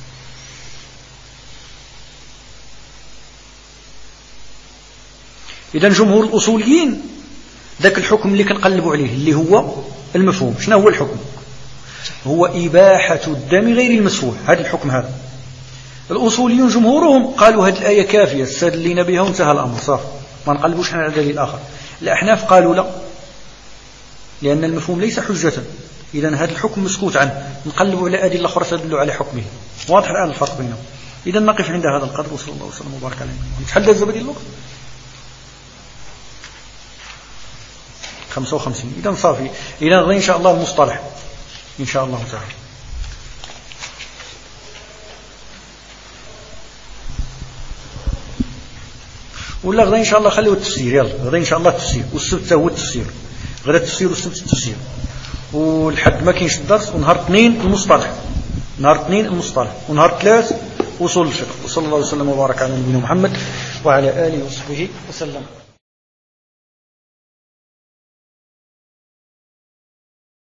إذن جمهور الأصوليين ذاك الحكم اللي كنقلبوا عليه اللي هو المفهوم. شنو هو الحكم؟ هو إباحة الدم غير المسفوح. هذا الحكم هذا. الأصوليون جمهورهم قالوا هذه الآية كافية استدلينا بها وانتهى الأمر صافي ما نقلبوش على دليل آخر. الأحناف قالوا لا، لأن المفهوم ليس حجة، إذن هذا الحكم مسكوت عنه، نقلبوا على أدلة أخرى تدل على حكمه. واضح الآن الفرق بينهم. إذن نقف عند هذا القدر وصلى الله وسلم وبارك عليه. نتحدث زبدي الوقت 55. إذن صافي. إذن غدا إن شاء الله المصطلح إن شاء الله تعالى. ولا غدا إن شاء الله خليه التفسير. يلا غدا إن شاء الله التفسير والسبت هو التفسير. غدا التفسير والسبت التفسير. والحد ما كاينش الدرس. ونهار الاثنين المصطلح نهار 2 المصطلح، ونهار 3 أصول الفقه. وصلى الله وسلم وبارك على نبينا محمد وعلى آله وصحبه وسلم.